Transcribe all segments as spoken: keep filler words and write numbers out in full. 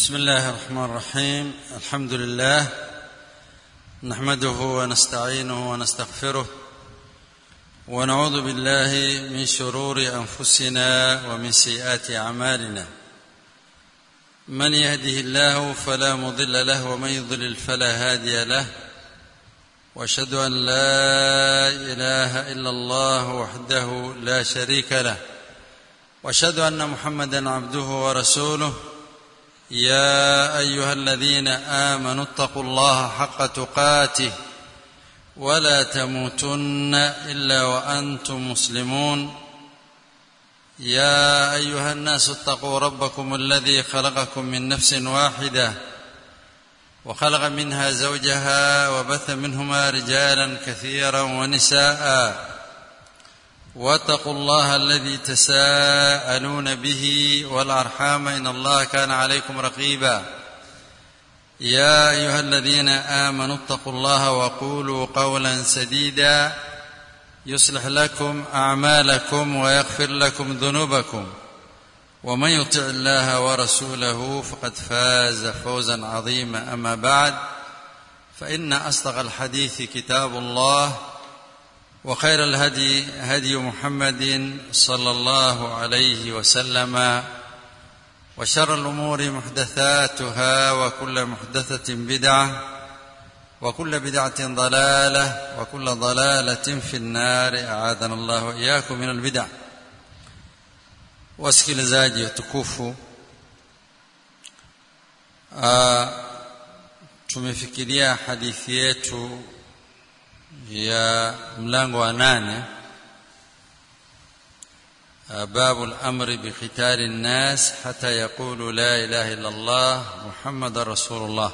بسم الله الرحمن الرحيم. الحمد لله نحمده ونستعينه ونستغفره ونعوذ بالله من شرور أنفسنا ومن سيئات أعمالنا. من يهده الله فلا مضل له ومن يضلل فلا هادي له، وأشهد أن لا إله إلا الله وحده لا شريك له، وأشهد أن محمدا عبده ورسوله. يا أيها الذين آمنوا اتقوا الله حق تقاته ولا تموتن إلا وأنتم مسلمون. يا أيها الناس اتقوا ربكم الذي خلقكم من نفس واحدة وخلق منها زوجها وبث منهما رجالا كثيرا ونساء، واتقوا الله الذي تساءلون به والأرحام إن الله كان عليكم رقيبا. يا أيها الذين آمنوا اتقوا الله وقولوا قولا سديدا يصلح لكم أعمالكم ويغفر لكم ذنوبكم، ومن يطع الله ورسوله فقد فاز فوزا عظيما. أما بعد، فإن أصدق الحديث كتاب الله، وخير الهدي هدي محمد صلى الله عليه وسلم، وشر الأمور محدثاتها، وكل محدثة بدعة، وكل بدعة ضلالة، وكل ضلالة في النار. أعاذنا الله وإياكم من البدع. wasikilizaji watukufu, tumefikiria hadithi yetu ya mlango wa nane, babu al-amri bi qitali an-nas hatta yaqulu la ilaha illa Allah Muhammadar Rasulullah,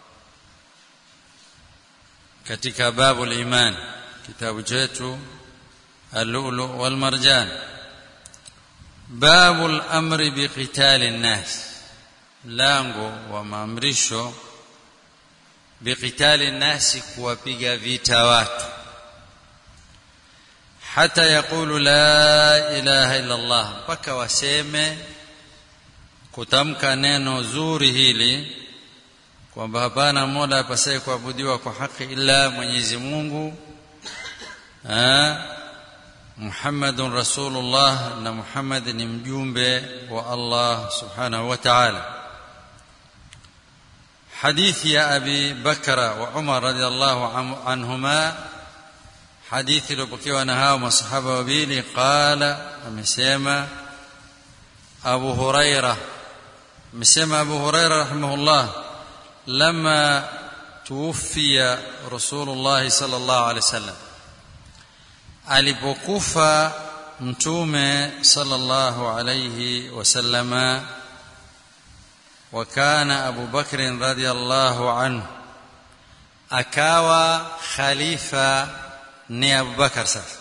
katika babu al-iman, kitabu chetu al-lu'lu' wal marjan. babu al-amri bi qitali an-nas, lango wa maamrisho biqitali nasi, kuwapiga vita watu, hata yaqulu la ilaha illa Allah, mpaka waseme, kutamka neno zuri hili kwamba hapana mola apasaye kuabudiwa kwa haki ila Mwenyezi Mungu, Muhammadun Rasulullah, na Muhammad ni mjumbe wa Allah subhanahu wa ta'ala. حديث يا أبي بكر وعمر رضي الله عنهما، حديث لبكي نهاو مصحابة وبيلي، قال مسيما أبو هريرة مسيما أبو هريرة رحمه الله، لما توفي رسول الله صلى الله عليه وسلم، alipokufa mtume sallallahu alayhi wasallama، وكان أبو بكر رضي الله عنه أكاوى خليفة ني أبو بكر سف،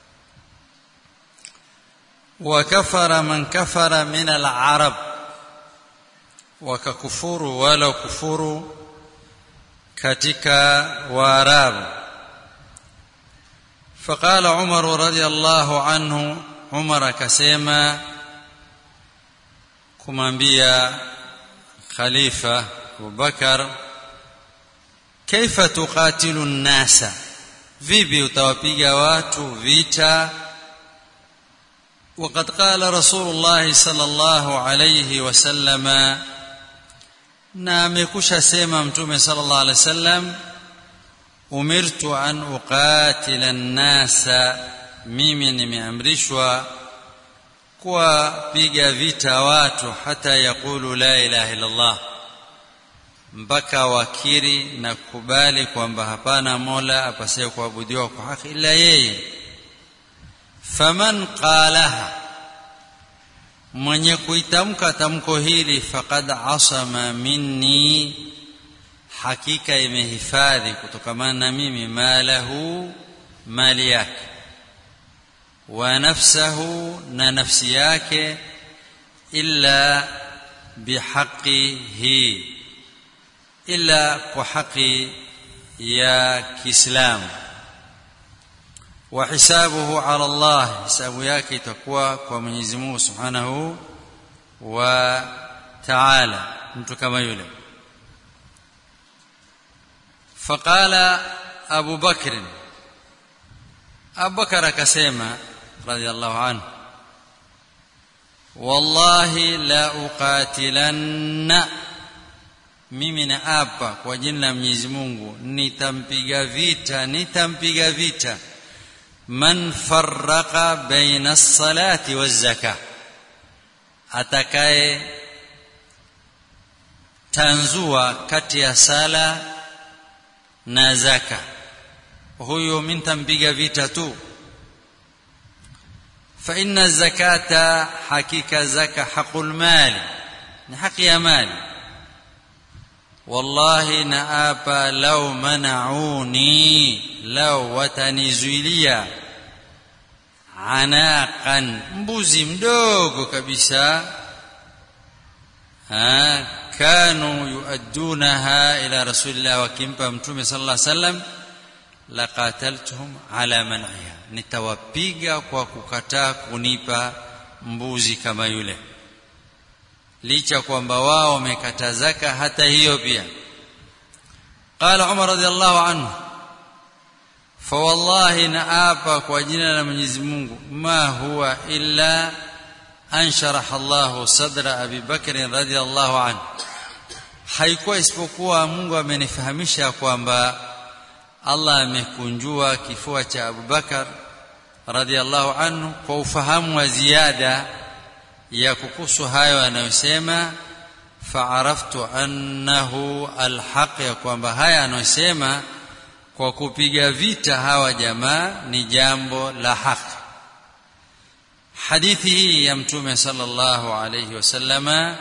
وكفر من كفر من العرب، وككفور ولو كفور كتك واراب. فقال عمر رضي الله عنه، عمر كسيما كمانبيا خليفة أبو بكر، كيف تقاتل الناس، vipi utawapiga watu vita، وقد قال رسول الله صلى الله عليه وسلم، na amekusha sema mtume صلى الله عليه وسلم، أمرت أن أقاتل الناس، mimi nimeamrishwa kuwapiga vita watu, hata yakulu la ilaha illa Allah, mpaka wakiri na kubali kwamba hapana mola apasaye kuabudiwa kwa haki ila yeye. Faman qalaha, mwenye kuitamka tamko hili, faqad asama minni, hakika imehifadhi kutokamana na mimi, malahu, mali yake, wa nafsahu, na nafsi yake, illa bihaqihi, illa kwa haki ya Kiislamu, wa hisabuhu ala Allah, hisabu yake itakuwa kwa Mwenyezi Mungu Subhanahu wa Ta'ala. mtu kama yule. Faqala Abu Bakr, Abu Bakar akasema radiyallahu anhu, wallahi la uqatilanna, mimi naapa kwa jina la Mwenyezi Mungu nitampiga vita nitampiga vita man farraqa baina as-salati waz-zakah, atakaye tanzua kati ya sala na zaka, huyo mimi nitampiga vita tu. fa inna az-zakata, hakika zaka haqul mali, ni haki ya mali. wallahi naapa law mana'uni, law watanizuilia anaqan, mbuzi mdogo kabisa, ha kanu yuaddunaha ila rasulillah, wakimpa mtume sallallahu alaihi wasallam, laqataltuhum ala man'iha, nitawapiga kwa kukataa kunipa mbuzi kama yule, licha kwamba wao wamekata zaka hata hiyo pia. Qala Umar radhiyallahu anhu, fa wallahi naapa kwa jina la Mwenyezi Mungu, ma huwa illa an sharaha Allahu sadra Abi Bakr radhiyallahu anhu, haikuwa isipokuwa Mungu amenifahamisha kwamba Allah amekunjua kifua cha Abu Bakar radhiyallahu anhu kwa ufahamu wa ziada ya kukusu hayo anayosema. Fa'araftu annahu alhaq, ya kwamba haya anayosema kwa kupiga vita hawa jamaa ni jambo la haki. Hadithi hii ya Mtume sallallahu alayhi wasallama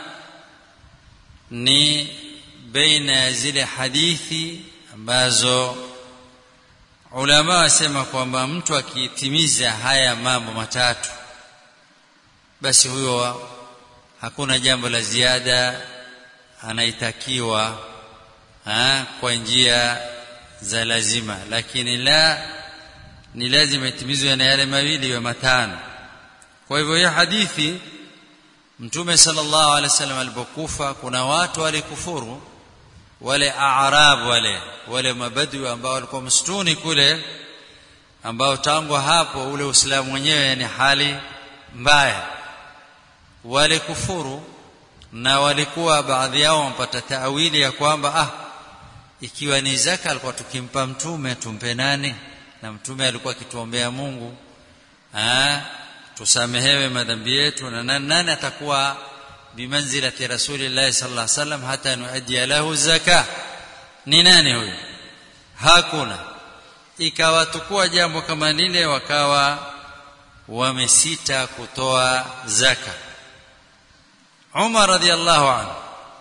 ni baina ya zile hadithi ambazo ulama wasema kwamba mtu akitimiza haya mambo matatu, basi huyo hakuna jambo la ziada anaitakiwa ha, kwa njia za lazima, lakini la ni lazima itimizwe na yale mawili ya matano. Kwa hivyo hii hadithi, Mtume sallallahu alaihi wasallam alipokufa, kuna watu walikufuru, wale Aarab, wale wale mabadui ambao walikuwa msituni kule, ambao tangu hapo ule Uislamu wenyewe yani hali mbaya, walikufuru, na walikuwa baadhi yao wampata taawili ya kwamba ah, ikiwa ni zaka alikuwa tukimpa mtume tumpe nani, na mtume alikuwa akituombea Mungu ah tusamehewe madhambi yetu, na nani, nani atakuwa bimanzilati rasulillah sallallahu alaihi wasallam hata nuaddi lahu zakah, ni nani huyo? Hakuna. Ikawa tukua jambo kama lile, wakawa wamesita kutoa zaka. Umar radhiallahu anhu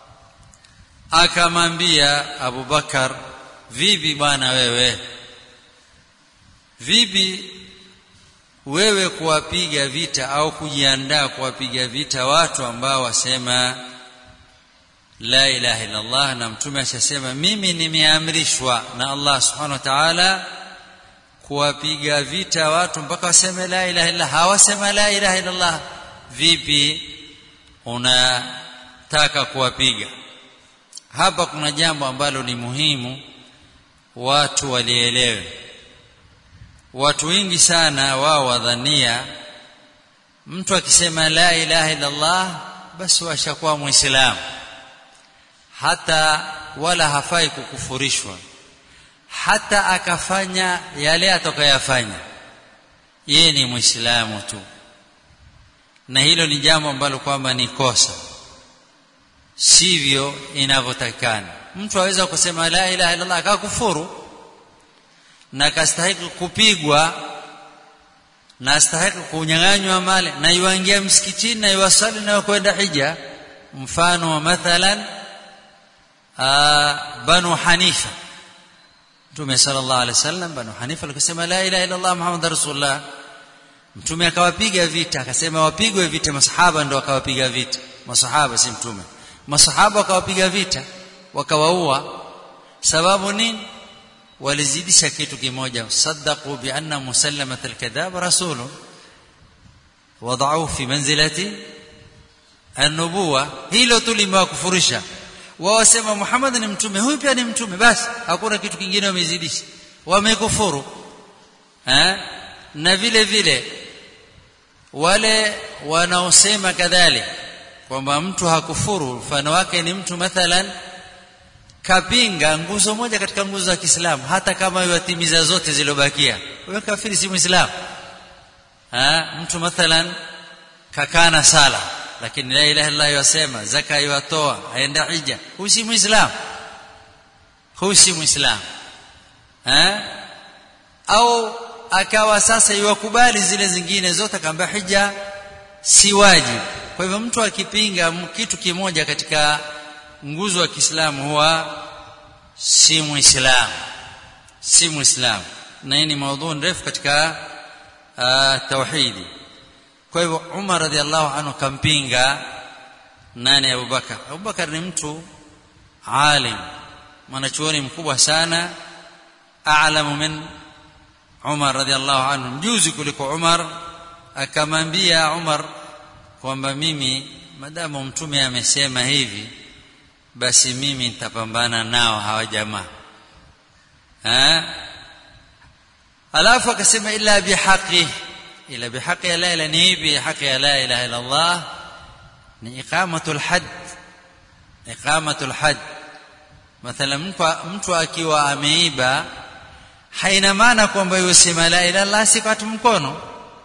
akamwambia Abu Bakar, vipi bwana wewe, vipi wewe kuwapiga vita au kujiandaa kuwapiga vita watu ambao wasema la ilaha illa Allah, na mtume ashasema mimi nimeamrishwa na Allah subhanahu wa ta'ala kuwapiga vita watu mpaka waseme la ilaha illa, hawasema la ilaha illa Allah, vipi unataka kuwapiga? Hapa kuna jambo ambalo ni muhimu watu walielewe. Watu wengi sana wao wadhania mtu akisema la ilaha illa Allah basi washakuwa muislamu, hata wala hafai kukufurishwa, hata akafanya yale atakayofanya yeye ni muislamu tu. Na hilo ni jambo ambalo kwamba ni kosa, sivyo inavyotakana. Mtu aweza kusema la ilaha illa Allah akakufuru na kastahili kupigwa na astahili kunyang'anywa mali, na yuingia msikitini na yuwasali na kwenda hija. Mfano wa mathalan Banu Hanifa, Mtume sallallahu alaihi wasallam, Banu Hanifa alikisema la ilaha illa Allah Muhammadur Rasulullah, Mtume akawapiga vita, akasema wapigwe vita. Masahaba ndio akawapiga vita, masahaba si Mtume. Masahaba wakawapiga vita wakawaua. Sababu nini? Walizidisha kitu kimoja, saddaqu bi anna musallamat al-kadhab rasulun wada'u fi manzilati an-nubuwa. Hilo tulimewakufurisha wao wasema Muhammad ni mtume, huyu pia ni mtume, basi hakuna kitu kingine wamezidisha, wamekufuru. eh na vile vile wale wanaosema kadhalika kwamba mtu hakufuru, mfano wake ni mtu mathalan kapinga nguzo moja katika nguzo za Kiislamu, hata kama yatimiza zote zilobakia, huyo kafiri, si muislamu. ah mtu mathalan kakana sala lakini la ilaha illa yasema, zaka yatoa, aenda hija, huyo si muislamu, huyo si muislamu. eh au akawa sasa yuwakubali zile zingine zote, akamwambia hija si wajibu. Kwa hivyo mtu akipinga kitu kimoja katika nguzo ya Kiislamu huwa si muislamu, si muislamu. Na hii ni maudhui ndefu katika uh, tauhidi. Kwa hivyo Umar radhiallahu anhu kampinga nani? Abu Bakar. Abu Bakar ni mtu alim, mwanachuoni mkubwa sana, a'lamu min Umar radhiallahu anhu, mjuzi kuliko Umar. Akamwambia Umar kwamba mimi madamu mtume amesema hivi, basi mimi nitapambana nao hawa jamaa. eh alafu akasema illa bihaqi, ila bihaqi la ilaha illa ni bi haqi la ilaha illa Allah, ni iqamatul hadd. Iqamatul hadd, mathalan mtu akiwa ameiba, haina maana kwamba yusema la ilaha illa Allah sikatu mkono.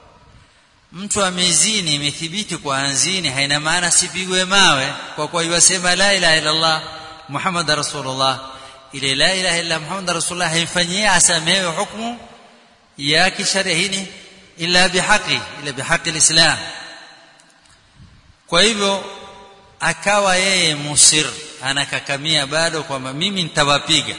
Mtu amezini, imethibiti kwa anzini, haina maana sipigwe mawe kwa kuwa yusema la ilaha illa Allah Muhammad rasulullah. Ile la ilaha illa Muhammad rasulullah haifanyia asamewe hukumu ya kisharia hili illa bihaqi, ila bihaqi alislam. Kwa hivyo akawa yeye musir, anakakamia bado kwamba mimi nitawapiga.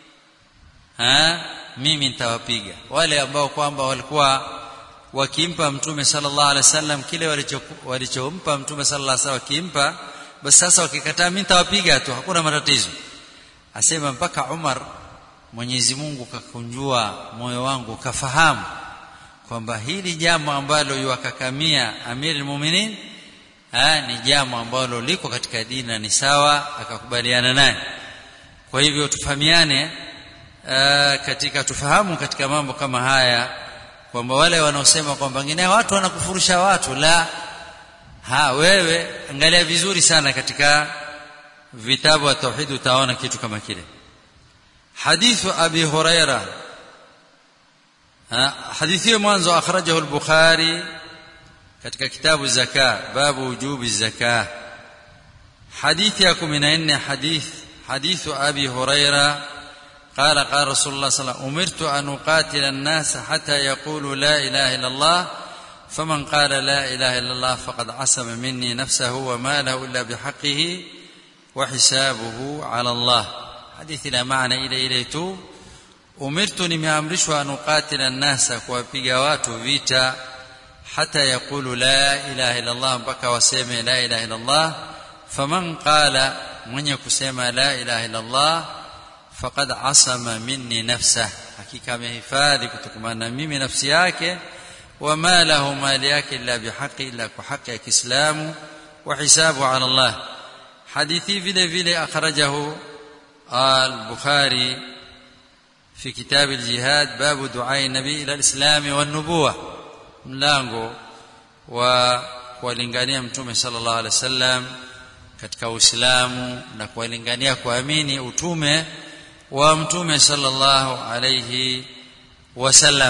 ha mimi nitawapiga wale ambao kwamba walikuwa wakimpa mtume sallallahu alaihi wasallam kile walichompa mtume sallallahu alaihi wasallam, wakimpa basi sasa wakikataa, mimi nitawapiga tu, hakuna matatizo. Asema mpaka Umar, Mwenyezi Mungu kakunjua moyo wangu, kafahamu kwamba hili jambo ambalo yuakakamia Amirul Mu'minin ah ni jambo ambalo liko katika dini na ni sawa, akakubaliana naye. Kwa hivyo tufahamiane katika tufahamu katika mambo kama haya, kwamba wale wanaosema kwamba wengine watu wanakufurusha watu, la ha wewe angalia vizuri sana katika vitabu vya tauhid, utaona kitu kama kile. Hadithu Abi Huraira, hadithi ya mwanzo akhrajahu al-Bukhari katika kitabu zaka, babu wujubi zaka. hadithi ya kumi na nne, hadith hadithu Abi Huraira قال قال رسول الله صلى الله عليه وسلم أمرت أن أقاتل الناس حتى يقولوا لا إله إلا الله فمن قال لا إله إلا الله فقد عصم مني نفسه وماله إلا بحقه وحسابه على الله. حديث لا معنى إلى إليتو. أمرت nimeamrishwa أن أقاتل الناس kuwapiga watu vita حتى يقولوا لا إله إلا الله mpaka waseme لا إله إلا الله. فمن قال mwenye kusema لا إله إلا الله faqad asama minni nafsah, hakika amehifadhi kutokana na mimi nafsi yake, wa ma lahu mali yake illa bihaqi, illa kwa haki ya Kiislamu, wa hisabu ala Allah. hadithi vile vile akhrajahu al-Bukhari fi kitab al-jihad, babu du'a nabi ila al-islam wa an-nubuwah, mlango wa kuwalingania mtume sallallahu alaihi wasallam katika Uislamu na kuwalingania kuamini utume wa mtume sallallahu alayhi wasallam.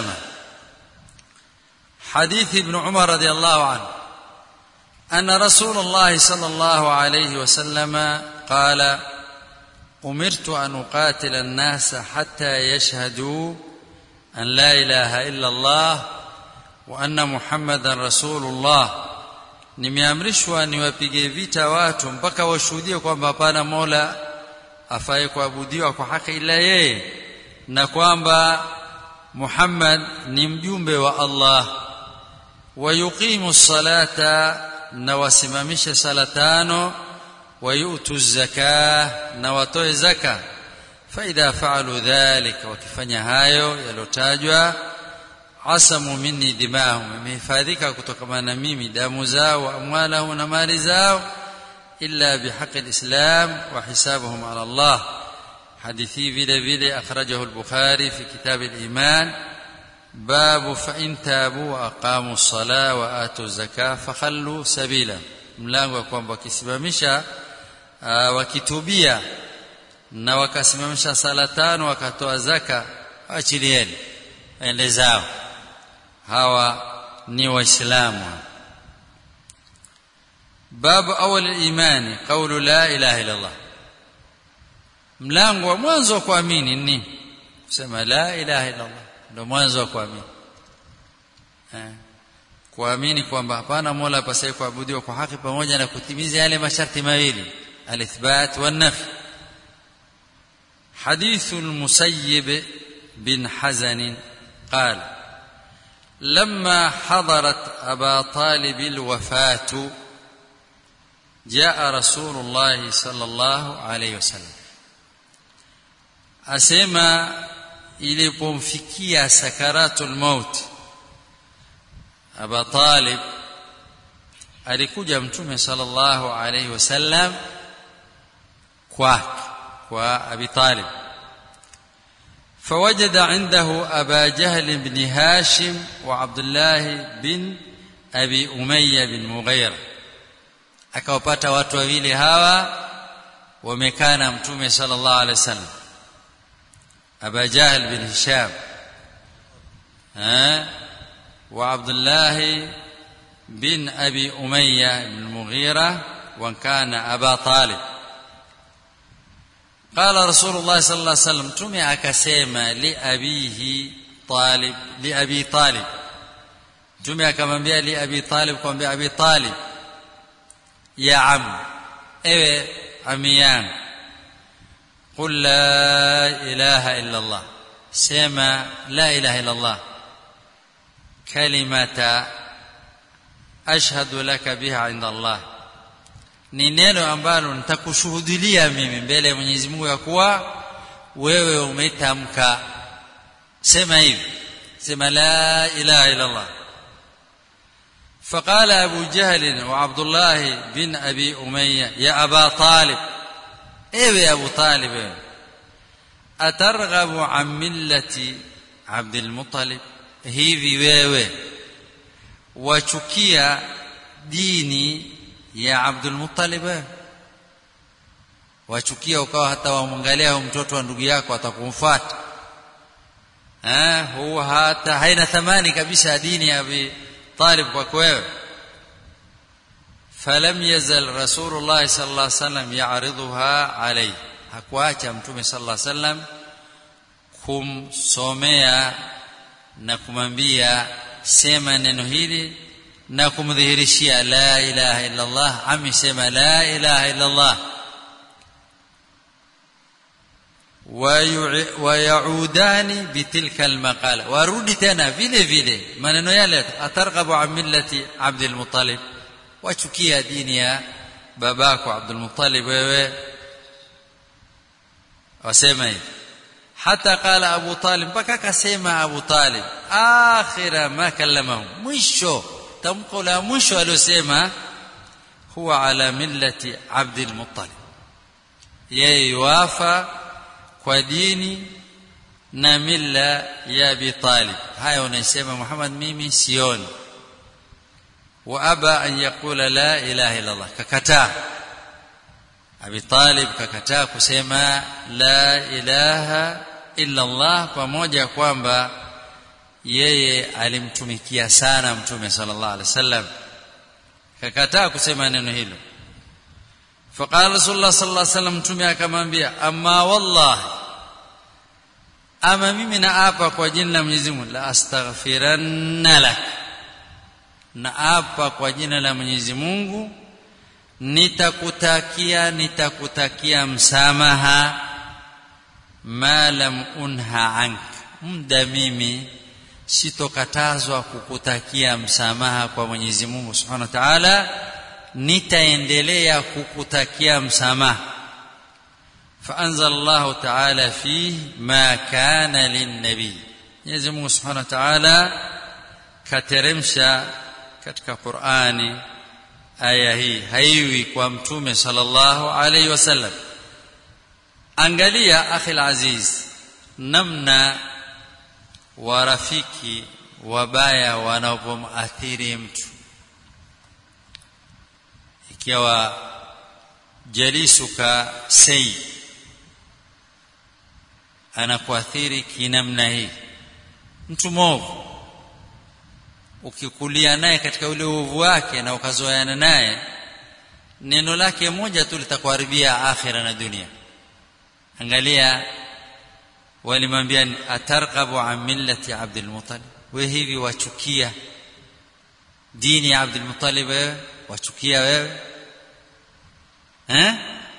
حديث ابن عمر رضي الله عنه أن رسول الله صلى الله عليه وسلم قال أمرت أن أقاتل الناس حتى يشهدوا أن لا إله إلا الله وأن محمدا رسول الله. nimeamrishwa niwapige vita watu mpaka washuhudie kwamba hapana mola afai kuabudiwa kwa haki ila yeye, na kwamba Muhammad ni mjumbe wa Allah. wayuqimu salata, na wasimamishe sala tano. wayutu zakah, na watoe zaka. fa idha fa'alu dhalika, wakifanya hayo yalotajwa, asamu minni dimahum, imehifadhika kutokana na mimi damu zao, amwalahu na mali zao, إلا بحق الإسلام وحسابهم على الله. حديثي vile vile أخرجه البخاري في كتاب الإيمان باب فإن تابوا وأقاموا الصلاة وآتوا الزكاة فخلوا سبيلا. mlango kwamba wakisimamisha wakitubia na wakasimamisha sala tano wakatoa zaka achilieni ende zao, hawa ni waislamu. babu awal al-imani qawlu la ilaha illa Allah. mlango wa mwanzo wa kuamini ni kusema la ilaha illa Allah, ndio mwanzo wa kuamini. eh kuamini kwamba hapana mola apasaye kuabudiwa kwa haki pamoja na kutimiza yale masharti mawili, al-ithbat wan-nafi. حديث المسيب بن حزن قال لما حضرت أبا طالب الوفاة جاء رسول الله صلى الله عليه وسلم. أسمى ilipomfikia sakaratul maut Aba Talib, alikuja mtume sallallahu alayhi wasallam kwa kwa Abi Talib. فوجد عنده أبا جهل بن هاشم وعبد الله بن أبي أمية بن مغيرة. akawapata watu wawili hawa wamekaa na mtume sallallahu alayhi wasallam, Aba Jahl bin Hisham eh wa Abdullah bin Abi Umayya bin Mughira wa kana Aba Talib. قال رسول الله صلى الله عليه وسلم تمي akasema li abihi Talib li Abi Talib, tumi akamwambia li Abi Talib, kwambia Abi Talib, ya am, ewe ami yangu, qul la ilaha illa Allah, sema la ilaha illa Allah, kalimata ashhadu laka biha inda Allah, ni neno ambalo nitakushuhudia mimi mbele ya Mwenyezi Mungu ya kuwa wewe umetamka. sema hivi, sema la ilaha illa Allah. فقال أبو جهل وعبد الله بن أبي أمية يا أبا طالب، إيه أبو طالب، أترغب عن ملة عبد المطلب؟ hivi wewe wachukia dini ya Abdul Muttalib? wachukia ukawa hata wamwangalia mtoto wa ndugu yako atakumfuata, eh huwa hata haina thamani kabisa dini ya Abi Talib kwako wewe. falam yazal Rasulullah sallallahu alaihi wasallam ya'ridhuha alayhi, hakuacha mtume sallallahu alaihi wasallam kumsomea na kumwambia sema neno hili na kumdhihirishia la ilaha illa Allah. amesema la ilaha illa Allah. ويعودان بتلك المقالة، warudi tena vile vile maneno yale, atarghabu an millati Abdul Muttalib, wachukia dini ya babako Abdul Muttalib wewe, wasema hivi. hata qala Abu Talib, mpaka akasema Abu Talib akhira ma kallamahu, mwisho tamko la mwisho aliyosema, huwa ala millati Abdul Muttalib, yeye wafa kwa dini na milla ya Abi Talib. hayo unasema Muhammad mimi sioni. wa aba an yaqula la ilaha illa Allah, kakataa Abi Talib, kakataa kusema la ilaha illa Allah, pamoja kwamba yeye alimtumikia sana mtume sallallahu alaihi wasallam, kakataa kusema neno hilo. فقال رسول الله صلى الله عليه وسلم, mtume akamwambia amma wallahi, ama mimi naapa kwa jina la Mwenyezi Mungu, la astaghfiranna lak, naapa kwa jina la Mwenyezi Mungu nitakutakia nitakutakia msamaha, ma lam unha ank, muda mimi sitokatazwa kukutakia msamaha kwa Mwenyezi Mungu Subhanahu wa Ta'ala, nitaendelea kukutakia msamaha. فأنزل الله تعالى فيه ما كان للنبي، Mwenyezi Mungu Subhanahu wa Ta'ala kateremsha katika Qur'ani aya hii haiwi kwa mtume sallallahu alayhi wasallam. Angalia akhi alaziz, namna warafiki wabaya wanapomathiri mtu. Ikiwa jalisuka sayy anakuathiri kinamna hii, mtu mwovu ukikulia naye katika ule uovu wake na ukazoeana naye, neno lake moja tu litakuharibia akhira na dunia. Angalia walimwambia atarqabu an millati Abdul Muttalib, wewe hivi wachukia dini ya Abdul Muttalib, wewe wachukia wewe eh?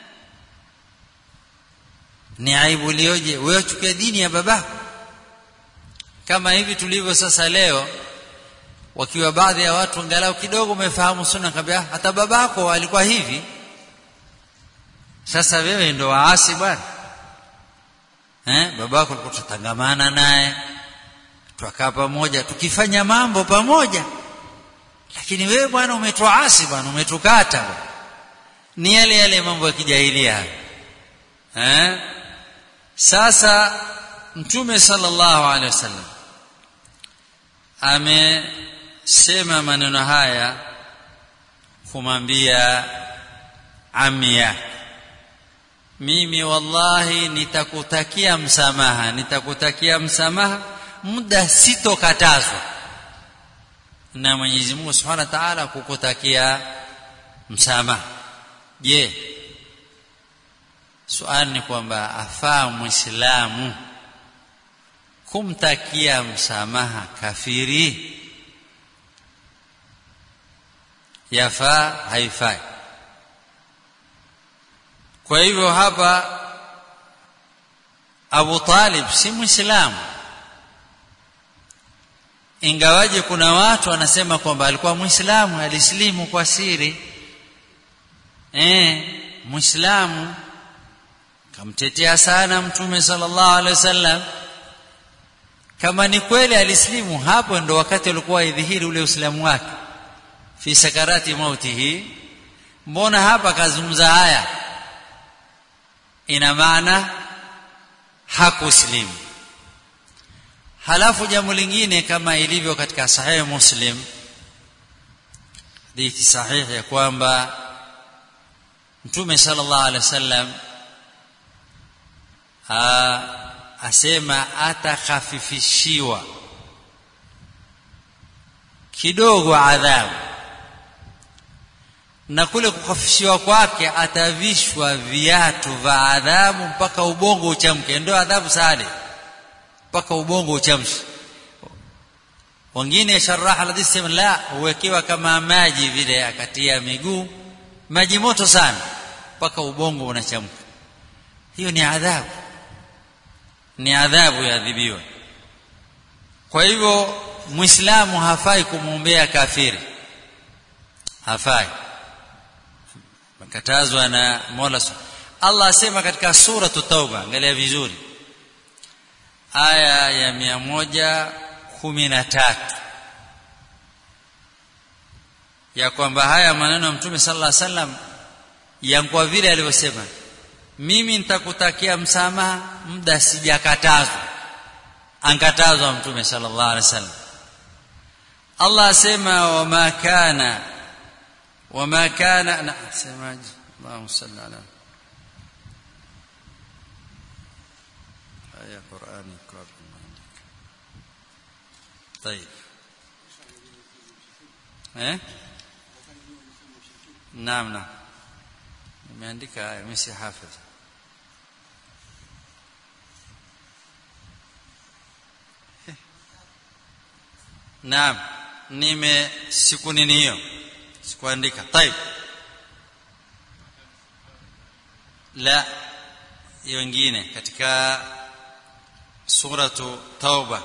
Ni aibu lioje wewe wachukia dini ya babako. Kama hivi tulivyo sasa leo, wakiwa baadhi ya watu angalau kidogo umefahamu sunna, kabla hata babako alikuwa hivi, sasa wewe ndio waasi bwana eh? Babako alikuwa tutangamana naye tukaa pamoja tukifanya mambo pamoja, lakini wewe bwana umetuasi bwana, umetukata bwana. Ni yale yale mambo ya kijahilia eh? Sasa Mtume sallallahu alaihi wasallam amesema maneno haya kumwambia amia, mimi wallahi nitakutakia msamaha, nitakutakia msamaha muda sitokatazwa na Mwenyezi Mungu Subhanahu wa Ta'ala kukutakia msamaha. Je, swali ni kwamba afaa muislamu kumtakia msamaha kafiri? Yafaa haifai? Kwa hivyo hapa Abu Talib si muislamu, ingawaje kuna watu wanasema kwamba alikuwa muislamu, alislimu kwa siri eh muislamu, kamtetea sana Mtume sallallahu alaihi wasallam. Kama ni kweli alislimu, hapo ndo wakati alikuwa idhihiri ule uislamu wake fi sakarati mautihi. Mbona hapa kazungumza haya? Ina maana hakuslimu. Halafu jambo lingine, kama ilivyo katika sahih Muslim, hadithi sahihi ya kwamba Mtume sallallahu alaihi wasallam asema atakhafifishiwa kidogo adhabu, na kule kukhafifishiwa kwake atavishwa viatu vya adhabu mpaka ubongo uchamke. Ndio adhabu sale mpaka ubongo uchamke. Wengine sharaha hadithi sema la, uwekewa kama maji vile, akatia miguu maji moto sana mpaka ubongo unachamka. Hiyo ni adhabu, ni adhabu yaadhibiwa. Kwa hivyo muislamu hafai kumwombea kafiri, hafai, makatazwa na Mola. Allah asema katika sura at-Tauba, angalia vizuri aya ya mia moja kumi na tatu, ya kwamba haya maneno ya Mtume sallallahu alaihi wasallam yankwa vile alivyosema, mimi nitakutakia msamaha muda sijakatazwa. Ankatazwa Mtume sallallahu alaihi wasallam. Allah asema wama kana wama kana na semaji, Allahumma salli ala aya Qur'ani kwa kuandika. Tayeb eh naam naam, nimeandika aya, mimi si hafidh. Naam, nime siku nini hiyo, sikuandika. Tayeb, la hiyo nyingine katika suratu Tauba.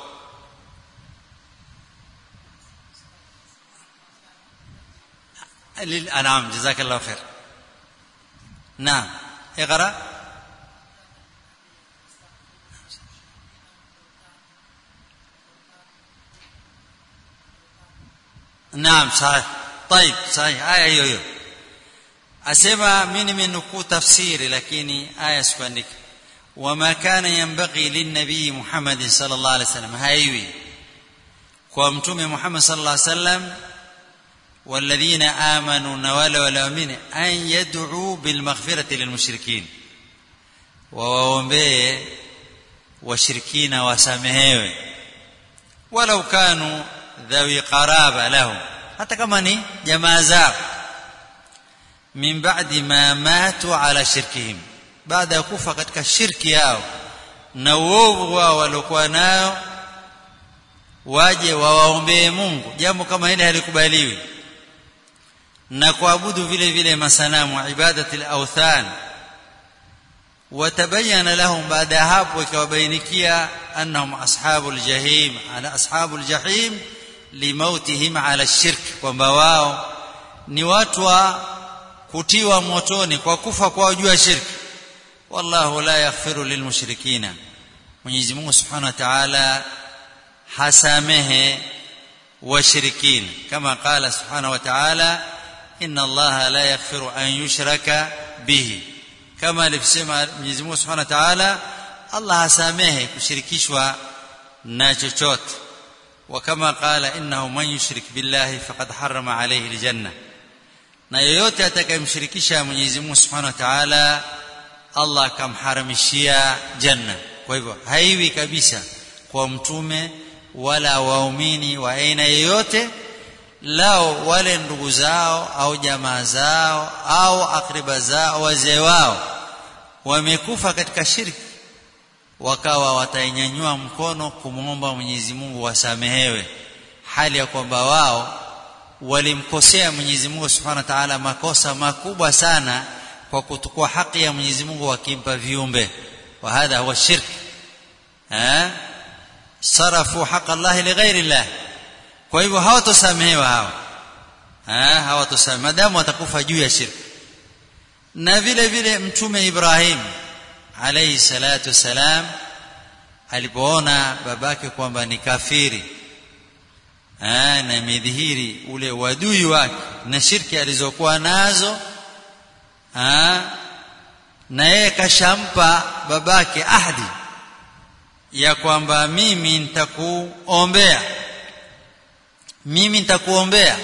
الأنعام جزاك الله خير. نعم اقرأ. نعم صحيح طيب صحيح aya hiyo hiyo asema mimi nimenukuu tafsiri lakini aya sikuandika wama kana yanbaghi lin-nabii Muhammad sallallahu alaihi wasallam haiwi kwa mtume Muhammad sallallahu alaihi wasallam walladhina amanu na wala walaamini an yad'u bil maghfirati lil mushrikin waombe washirikina wasamehewe walau kanu dhawi qaraba lahum hata kama ni jamaa zao min ba'di ma matu ala shirkihim baada ya kufa katika shirki yao na uovu wao waliokuwa nao waje wawaombee Mungu jambo kama hili halikubaliwi na kuabudu vile vile masanamu ibadati al-awthan watabayana lahum baada hapo ikawabainikia annahum ashabul jahim ala ashabul jahim limautihim ala shirk kwamba wao ni watu wa kutiwa motoni kwa kufa kwa juu ya shirki wallahu la yaghfiru lilmushrikina Mwenyezi Mungu Subhanahu wa Ta'ala hasamehe washirikina kama qala Subhanahu wa Ta'ala inna Allaha la yaghfiru an yushraka bihi kama alivyosema Mwenyezi Mungu Subhanahu wa Ta'ala Allah hasamehe kushirikishwa na chochote وكما قال انه من يشرك بالله فقد حرم عليه الجنه na yoyote atakayemshirikisha Mwenyezi Mungu Subhanahu wa Ta'ala Allah kamharamishia janna kwa hivyo haiwi kabisa kwa mtume wala waumini wa aina yoyote lao wale ndugu zao au jamaa zao au akriba zao wazee wao wamekufa katika shirki wakawa watainyanyua mkono kumuomba Mwenyezi Mungu wasamehewe hali ya kwamba wao walimkosea Mwenyezi Mungu Subhanahu wa Ta'ala makosa makubwa sana kwa kutukua haki ya Mwenyezi Mungu wakimpa viumbe wa hadha huwa shirk eh sarafu haq Allah li ghairi Allah kwa hivyo hawatosamehewa hao eh hawatosamehewa madamu watakufa juu ya shirk na vile vile mtume Ibrahim alayhi salatu wasalam alipoona babake kwamba ni kafiri eh na midhihiri ule wadui wake na shirki alizokuwa nazo ah na yeye kashampa babake ahadi ya kwamba mimi nitakuombea mimi nitakuombea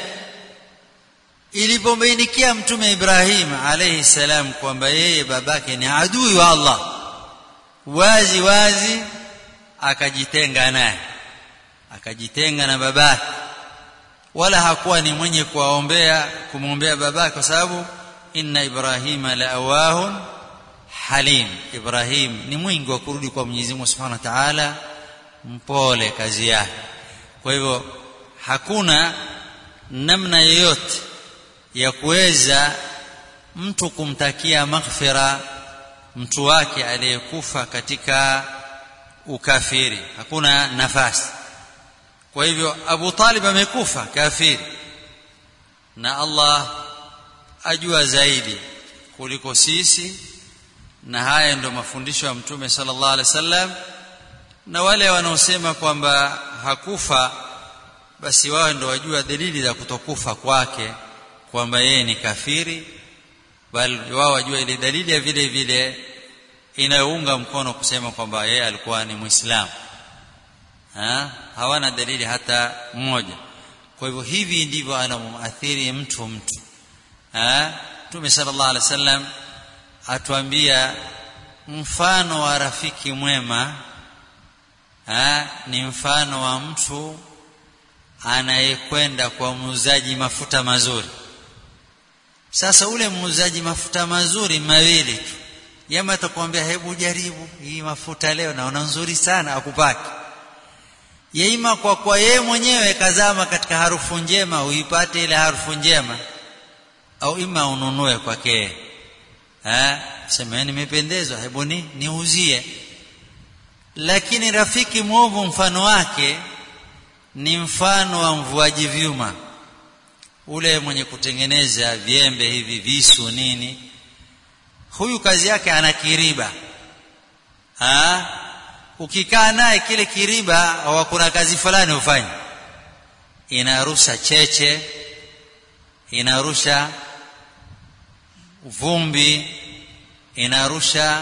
ilipobainikia mtume Ibrahim alayhi salam kwamba yeye babake ni adui wa Allah wazi wazi akajitenga naye akajitenga na babake wala hakuwa ni mwenye kuombea kumwombea babake kwa sababu inna Ibrahima la awahun halim Ibrahim ni mwingi wa kurudi kwa Mwenyezi Mungu Subhanahu wa Ta'ala mpole kazi yake kwa hivyo hakuna namna yoyote ya kuweza mtu kumtakia maghfira mtu wake aliyekufa katika ukafiri hakuna nafasi kwa hivyo Abu Talib amekufa kafiri na Allah ajua zaidi kuliko sisi na haya ndio mafundisho ya Mtume sallallahu alaihi wasallam na wale wanaosema kwamba hakufa basi wao ndio wajua dalili za kutokufa kwake kwamba yeye ni kafiri bali wao wajua ile dalili ya vile vile inayounga mkono kusema kwamba yeye alikuwa ni Muislamu ha hawana dalili hata moja kwa hivyo hivi ndivyo anamuathiri mtu mtu ha Mtume sallallahu alaihi wasallam atuambia mfano wa rafiki mwema ha ni mfano wa mtu anayekwenda kwa muuzaji mafuta mazuri sasa ule muuzaji mafuta mazuri mawili tu yama atakwambia hebu jaribu hii mafuta leo naona nzuri sana akupaki yeima kwa kwa yeye mwenyewe kazama katika harufu njema uipate ile harufu njema au ima ununue kwake eh sema nimependezwa hebu ni niuzie lakini rafiki mwovu mfano wake ni mfano wa mvuaji vyuma ule mwenye kutengeneza viembe hivi visu nini huyu kazi yake ana kiriba ah ukikaa naye kile kiriba au kuna kazi fulani ufanye inarusa cheche inarusha vumbi, inarusha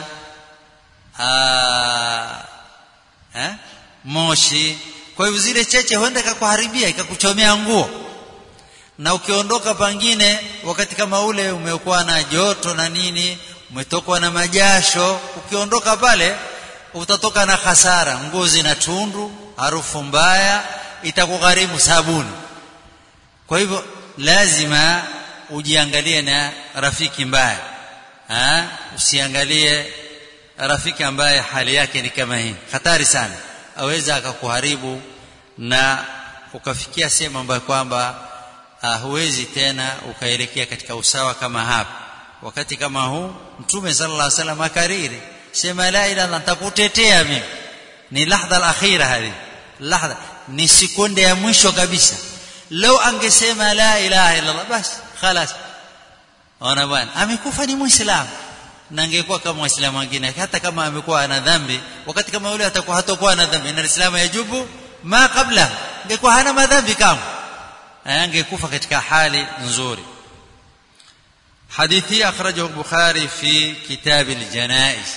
aa, eh moshi. Kwa hivyo zile cheche huenda ikakuharibia, ikakuchomea nguo. Na ukiondoka pangine wakati kama ule umekuwa na joto na nini, umetokwa na majasho, ukiondoka pale utatoka na hasara, ngozi na tundu, harufu mbaya, itakugharimu sabuni. Kwa hivyo lazima ujiangalie na rafiki mbaya. Ha? Usiangalie rafiki ambaye hali yake ni kama hii, hatari sana, aweza akakuharibu na ukafikia sehemu ambayo kwamba uh, huwezi tena ukaelekea katika usawa kama hapa. Wakati kama huu Mtume sallallahu alaihi wasallam akariri sema la ilaha illallah, nitakutetea mimi. Ni lahdha al-akhira, hadi lahdha ni sekunde ya mwisho kabisa. Lau angesema la ilaha illallah basi خلاص, ona bwana amekufa ni muislamu, na angekuwa kama waislamu wengine. Hata kama amekuwa ana dhambi, wakati kama yule atakuwa hatakuwa na dhambi, na Uislamu yajubu ma kabla, angekuwa hana madhambi kama, angekufa katika hali nzuri. Hadithi akhrajahu al-Bukhari fi kitab al-janaiz,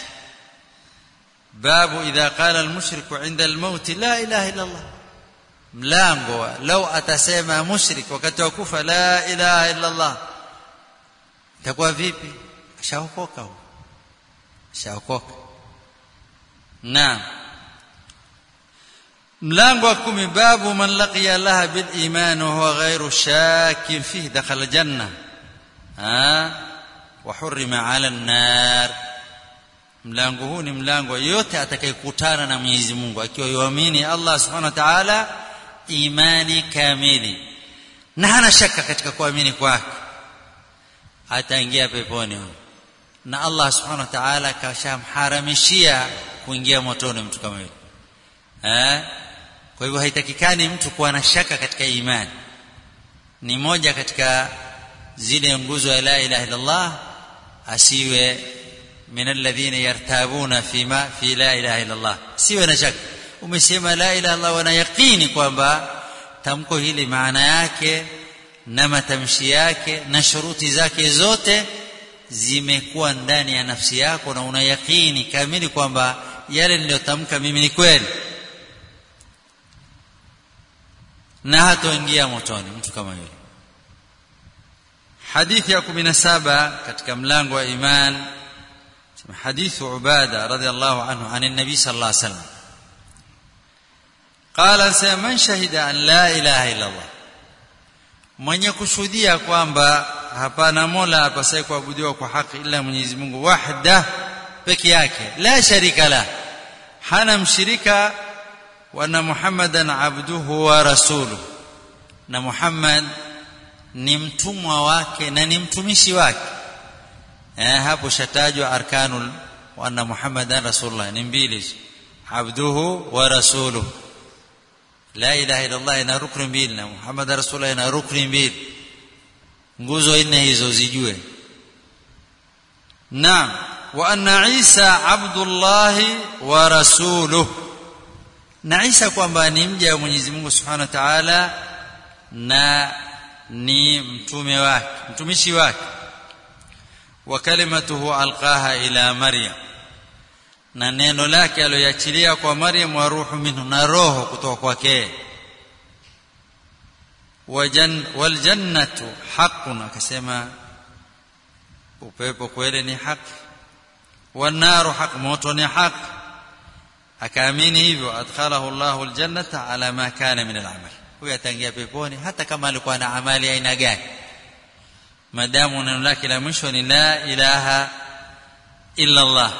babu idha qala al-mushriku 'inda al-maut la ilaha illa Allah. Mlango lau atasema mushrik wakati wa kufa la ilaha illa Allah, itakuwa vipi? Ashaokoka huyo, ashaokoka. Naam. Mlango wa kumi, babu man laqiya Allah bil iman wa huwa ghayru shakin fihi dakhala janna ah wa hurrima 'ala an-nar. Mlango huu ni mlango yote atakayekutana na Mwenyezi Mungu akiwa yuamini Allah Subhanahu wa Ta'ala imani kamili na hana shaka katika kuamini kwake, ataingia peponi huyo, na Allah Subhanahu wa Ta'ala kashamharamishia kuingia motoni mtu kama yule. Eh? Kwa hivyo haitakikani mtu kuwa na shaka katika imani. Ni moja katika zile nguzo ya la ilaha illa Allah, asiwe min alladhina yartabuna fima fi la ilaha illa Allah, siwe na shaka. Umesema la ilaha illa Allah wana yaqini kwamba tamko hili maana yake na matamshi yake na shuruti zake zote zimekuwa ndani ya nafsi yako, na una yaqini kamili kwamba yale niliyotamka mimi ni kweli, na hataingia motoni mtu kama yule. Hadithi ya kumi na saba katika mlango wa iman, حديث عبادة رضي الله عنه عن النبي صلى الله عليه وسلم قال من شهد أن لا إله إلا الله, mwenye kushuhudia kwamba hapana mola apasaye kuabudiwa kwa haki ila Mwenyezi Mungu wahda, peke yake, la sharika la, hana mshirika, wa anna Muhammadan abduhu wa rasuluhu, na Muhammad ni mtumwa wake na ni mtumishi wake. Eh, hapo shatajwa arkanul wa anna Muhammadan rasulullah, ni mbili, abduhu wa rasuluhu. La ilaha illa Allah ina rukni mbili na Muhammad rasulullah ina rukni mbili, nguzo nne hizo zijue. Naam. Wa anna Isa abdullah wa rasuluhu, na Isa kwamba ni mja wa Mwenyezi Mungu Subhanahu wa Ta'ala na ni mtume wake, mtumishi wake. Wa kalimatuhu alqaha ila Maryam, na neno lake aliyoachilia kwa Maryam, wa ruhu minhu, na roho kutoka kwake. Wal jannatu haqqun, akasema upepo kweli ni haki, wan naru haqq, moto ni haki. Akaamini hivyo, adkhalahu Allahu aljannata ala ma kana min alamal, huyo ataingia peponi hata kama alikuwa na amali aina gani, madamu neno lake la mwisho ni la ilaha illa Allah.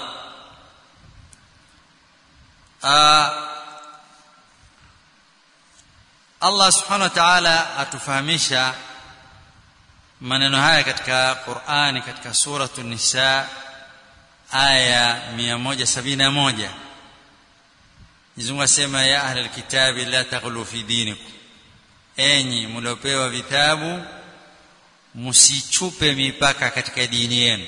Allah Subhanahu wa Ta'ala atufahamisha maneno haya katika Qur'ani, katika suratu Nisa aya mia moja sabini na moja. Mungu asema, ya ahli alkitabi la taghlu fi dinikum, enyi mliopewa vitabu msichupe mipaka katika dini yenu.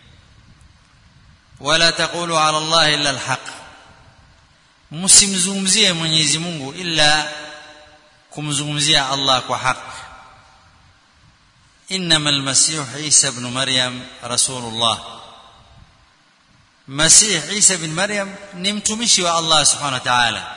Wala taqulu ala Allah illa alhaq, msimzungumzie Mwenyezi Mungu illa kumzungumzia Allah kwa haki. إنما المسيح عيسى بن مريم رسول الله مسيح عيسى بن مريم نمتمشي والله سبحانه وتعالى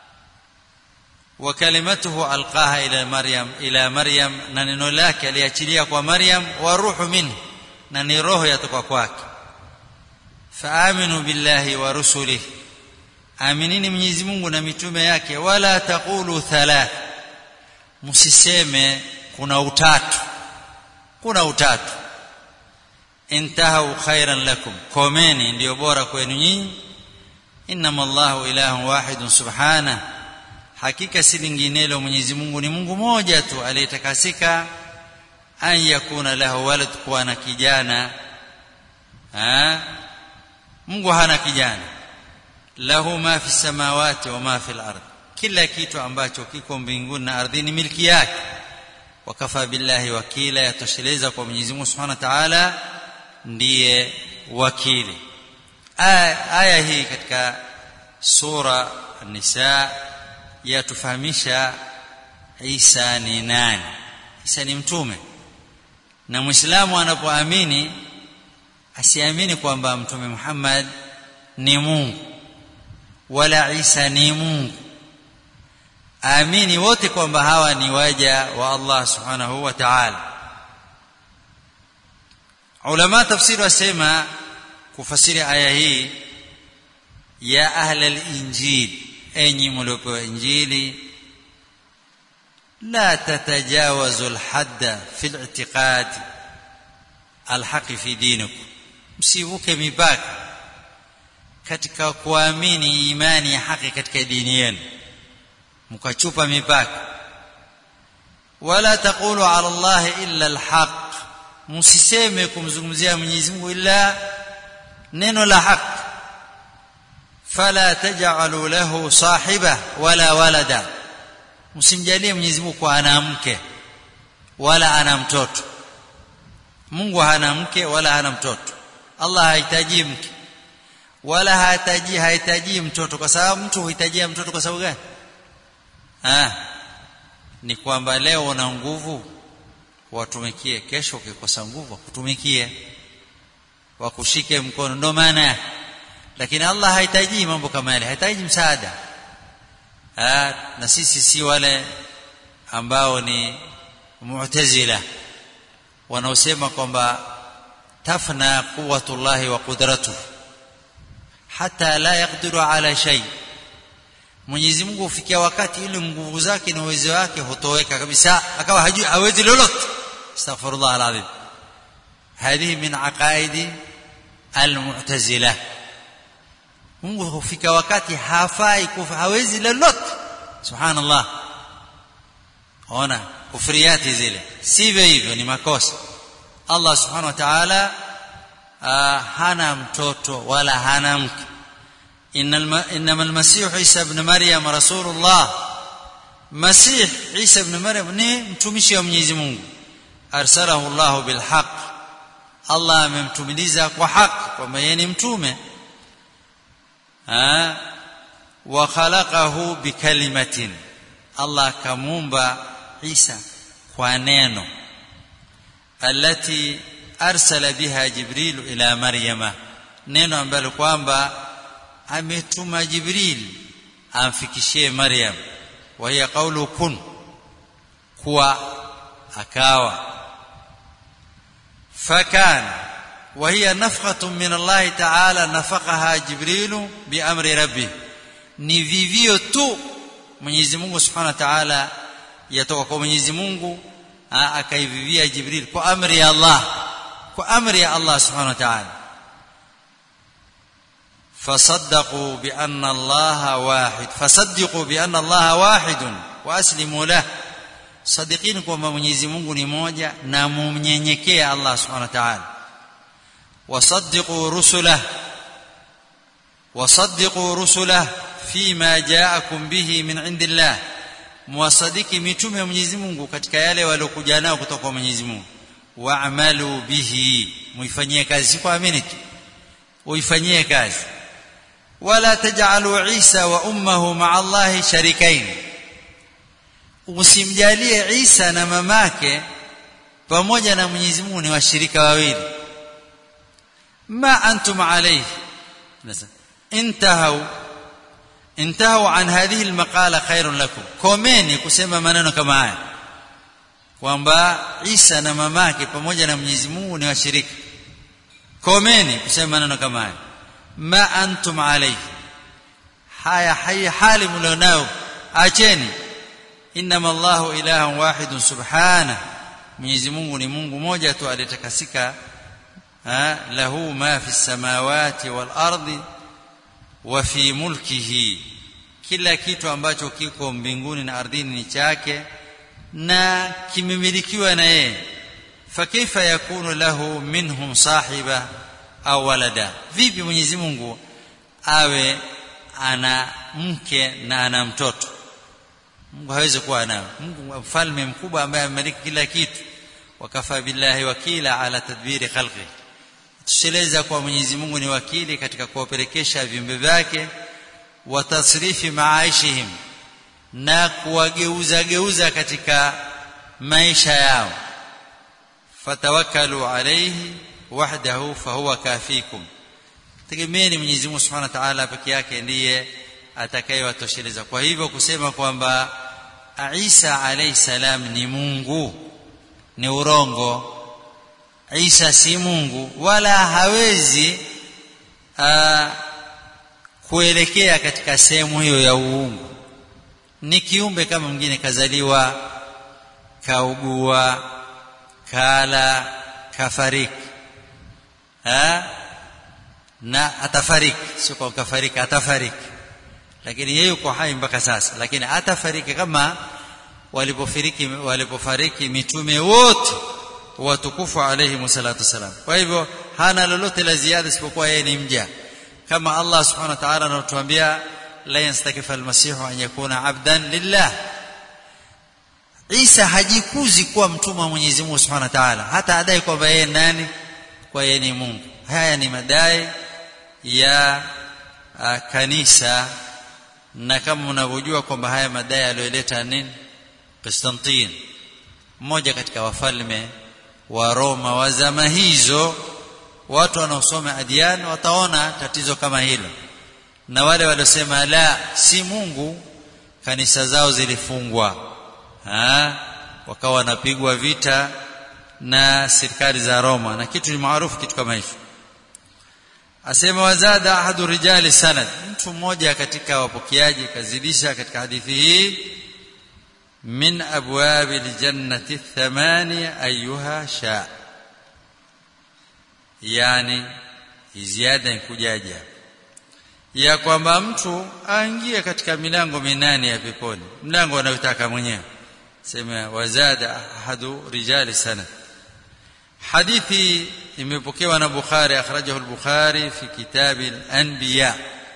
وكلمته ألقاها إلى مريم إلى مريم ننeno lake aliachilia kwa Maryam wa ruhu minhu na ni roho yatoka kwake faaminu billahi wa rusulihi aminini Mwenyezi Mungu na mitume yake wala taqulu thalath msiseme kuna utatu kuna utatu intahu khairan lakum komeni ndio bora kwenu nyinyi inma Allahu ilahun wahidun subhanahu hakika si linginelo Mwenyezi Mungu ni Mungu mmoja tu aliyetakasika an yakuna lahu walad kuwa na kijana ah Mungu hana kijana lahu ma fi samawati wa ma fi al-ard kila kitu ambacho kiko mbinguni na ardhini milki yake wakafa billahi wakila yatosheleza kwa Mwenyezi Mungu Subhanahu wa Ta'ala ndiye wakili aya hii katika sura an-Nisa yatufahamisha Isa ni nani Isa ni mtume na Muislamu anapoamini asiamini kwamba mtume Muhammad ni Mungu wala Isa ni Mungu amini wote kwamba hawa ni waja wa Allah Subhanahu wa Ta'ala ulama tafsiri wasema kufasiri aya hii ya ahli al-injil enyi mliopewa injili la tatajawazu al-hadda fi al-i'tiqad al-haqi fi dinikum msivuke mipaka katika kuamini imani ya haki katika dini yenu mkachupa mipaka wala taqulu ala Allah illa al-haq msiseme kumzungumzia Mwenyezi Mungu illa neno la haki fala taj'alu lahu sahiba wala walada msimjalie Mwenyezi Mungu kwa ana mke wala ana mtoto Mungu hana mke wala hana mtoto Allah hahitaji mke wala hahitaji hahitaji mtoto kwa sababu mtu huhitaji mtoto kwa sababu gani ah ni kwamba leo una nguvu watumikie kesho ukikosa nguvu kutumikie wakushike mkono ndo maana lakini Allah hahitaji mambo kama yale hahitaji msaada ah na sisi si wale ambao ni mu'tazila wanaosema kwamba tafna quwwatullahi wa qudratuhu hata la yaqdiru ala shay Mwenyezi Mungu ufikia wakati ile nguvu zake na uwezo wake hutoweka kabisa akawa hajui hawezi lolote astaghfirullah alazim hadi min aqaidi almu'tazila Mungu hufika wakati hafai kufa hawezi lolote subhanallah ona kufriyati zile sivyo hivyo ni makosa Allah subhanahu wa ta'ala hana mtoto wala hana mke inma al-masih Isa ibn Maryam rasulullah Masih Isa ibn Maryam ni mtumishi wa Mwenyezi Mungu arsalahu Allah bil haqq Allah amemtumiliza kwa haki kwamba yeye ni mtume ah wa khalaqahu bi kalimatin Allah kamuumba Isa kwa neno alati arsala biha Jibril ila Maryama neno ambalo kwamba ametuma Jibril amfikishie Maryam wa hiya qawlu kun kuwa akawa fakan wa hiya nafqatun min Allah ta'ala nafaqaha Jibril bi amri rabbi ni vivio tu Mwenyezi Mungu Subhanahu wa Ta'ala yatoka kwa Mwenyezi Mungu akaivivia Jibril kwa amri ya Allah kwa amri ya Allah Subhanahu wa Ta'ala fasaddaqu bi anna Allah wahid fasaddiqu bi anna Allah wahid wa aslimu lahu sadiqini kwamba Mwenyezi Mungu ni moja na mumnyenyekee Allah Subhanahu wa Ta'ala wasaddiqu rusulahu wasaddiqu rusulahu fima ja'akum bihi min indillah muwasadiki mitume wa Mwenyezi Mungu katika yale waliokuja nao kutoka kwa Mwenyezi Mungu wa'malu bihi muifanyie kazi kwa amini tu uifanyie kazi wala taj'alu Isa wa ummuhu ma'a Allah sharikain usimjalie Isa na mamake pamoja na Mwenyezi Mungu ni washirika wawili. ma antum alayhi intahu intahu an hadhihi almaqala khairun lakum, komeni kusema maneno kama haya kwamba Isa na mamake pamoja na Mwenyezi Mungu ni washirika. Komeni kusema maneno kama haya. ma antum alayhi, haya haya hali mlionao acheni. inma Allahu ilahun wahidun subhanahu, Mwenyezi Mungu ni Mungu mmoja tu aliyetakasika. lahu ma fi samawati wal ardi wa fi mulkihi, kila kitu ambacho kiko mbinguni na ardhini ni chake na kimemilikiwa na yeye. fakaifa yakunu lahu minhum sahiba au walada, vipi Mwenyezi Mungu awe ana mke na ana mtoto? Mungu hawezi kuwa naye. Mungu mfalme mkubwa ambaye amiliki kila kitu. wakafa billahi wakila ala tadbiri khalqi, tusheleza kwa Mwenyezi Mungu ni wakili katika kuwapelekesha viumbe vyake. wa tasrifi maishihim, na kuwageuza geuza katika maisha yao. fatawakkalu alayhi wahdahu fahuwa kafikum, tegemeeni Mwenyezi Mungu Subhanahu wa Ta'ala peke yake ndiye atakayewatosheleza. Kwa hivyo kusema kwamba Isa alayhi salam ni Mungu ni urongo. Isa si Mungu wala hawezi aa, kuelekea katika sehemu hiyo ya uungu. Ni kiumbe kama mwingine, kazaliwa, kaugua, kala, kafariki. Ha? na atafariki, sio kwa kafariki, atafariki. Lakini yeye yuko hai mpaka sasa, lakini atafariki kama walipofariki walipofariki mitume wote watukufu alayhi salatu wasalam. Kwa hivyo hana lolote la ziada isipokuwa yeye ni mja, kama Allah subhanahu wa ta'ala anatuambia la yastakifa almasihu an yakuna abdan lillah. Isa hajikuzi kuwa mtumwa wa Mwenyezi Mungu Subhanahu wa Ta'ala, hata adai kwamba yeye nani, kwa yeye ni Mungu. Haya ni madai ya uh, kanisa, na kama mnavyojua kwamba haya madai aliyoleta nini Konstantin, mmoja katika wafalme wa Roma wa zama hizo. Watu wanaosoma adiyan wataona tatizo kama hilo, na wale waliosema la si Mungu, kanisa zao zilifungwa, ha wakawa wanapigwa vita na serikali za Roma, na kitu ni maarufu kitu kama hicho. Asema wazada ahadu rijali sanad, mtu mmoja katika wapokeaji kazidisha katika hadithi hii, min abwab aljannati thamania ayuha sha, yani ziada kujaja ya kwamba mtu aingie katika milango minane ya peponi, mlango anayotaka mwenyewe. Sema wazada ahadu rijali sanad. hadithi imepokewa na Bukhari, akhrajahu al-Bukhari fi kitab al-anbiya,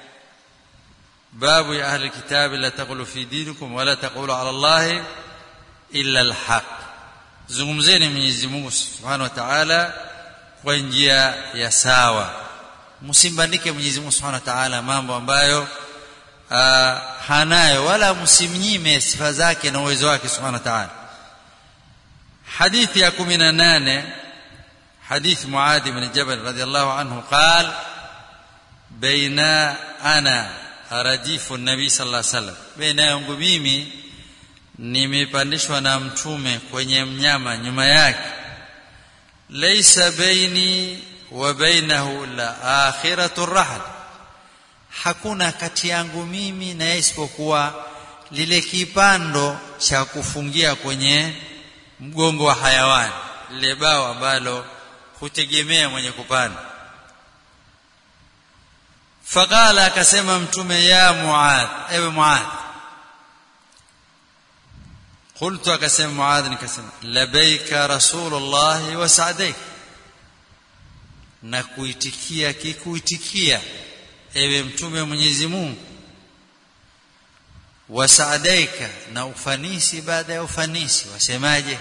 babu ya ahli kitab la taqulu fi dinikum wala taqulu ala Allah illa al-haq. Zungumzeni Mwenyezi Mungu Subhanahu wa Ta'ala kwa njia ya sawa, msimbandike Mwenyezi Mungu Subhanahu wa Ta'ala mambo ambayo uh, hanayo, wala msimnyime sifa zake na uwezo wake Subhanahu wa Ta'ala. hadithi ya kumi na nane, حديث معاذ بن جبل رضي الله عنه قال بين أنا رديف النبي صلى الله عليه وسلم, baina yangu mimi nimepandishwa na mtume kwenye mnyama nyuma yake, laysa baini wa bainahu la akhiratu rahl, hakuna kati yangu mimi na isipokuwa lile kipando cha kufungia kwenye mgongo wa hayawani, lile bao ambalo hutegemea mwenye kupanda. Faqala, akasema mtume, ya Muadh, ewe Muadh. Qultu, akasema Muadh, nikasema labaika rasulullah wa sa'daik, na kuitikia kikuitikia ewe mtume wa Mwenyezi Mungu, wa sa'daika, na ufanisi baada ya ufanisi. Wasemaje?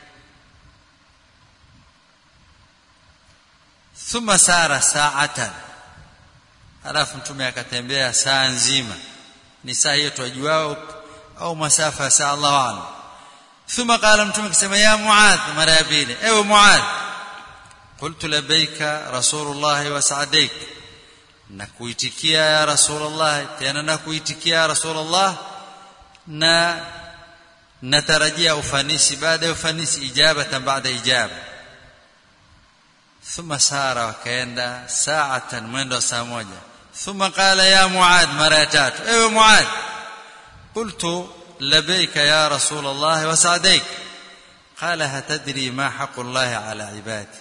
thumma sara sa'atan, alafu mtume akatembea saa nzima. Ni saa hiyo tujuao au masafa saa Allahu a'lam. thumma qala mtume akasema ya Muadh mara ya pili ewe Muadh qultu labbaika rasulullah wa sa'daik nakuitikia ya rasulullah tena nakuitikia ya rasulullah na natarajia ufanisi baada ya ufanisi ijabatan baada ijaba thumma sara wakaenda sa'atan mwendo saa moja thumma qala ya Muadh mara ya tatu ewe Muadh qultu labbaika ya rasulullah wa sa'daik qala hatadri ma haqqu Allah ala ibadi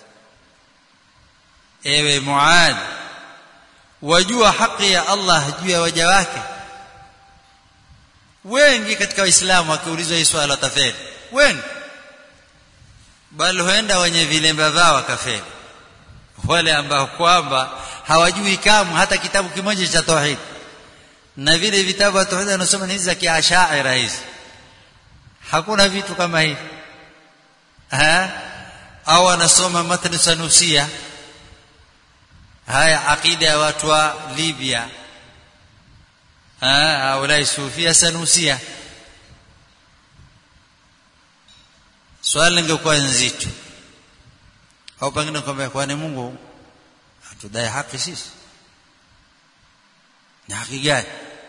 ewe Muadh wajua haki ya Allah juu ya waja wake wengi katika waislamu wakiulizwa hii swali watafeli wengi bali huenda wenye vilemba vao wakafeli wale ambao kwamba hawajui kamwe hata kitabu kimoja cha tauhid na vile vitabu vya tauhid wanasoma hizi za kiashaira hizi hakuna vitu kama hivi eh au anasoma matn sanusia haya akida ya watu wa Libya ah au sufia sanusia swali lingekuwa nzito au pengine kwamba kwani Mungu atudai haki sisi na haki gani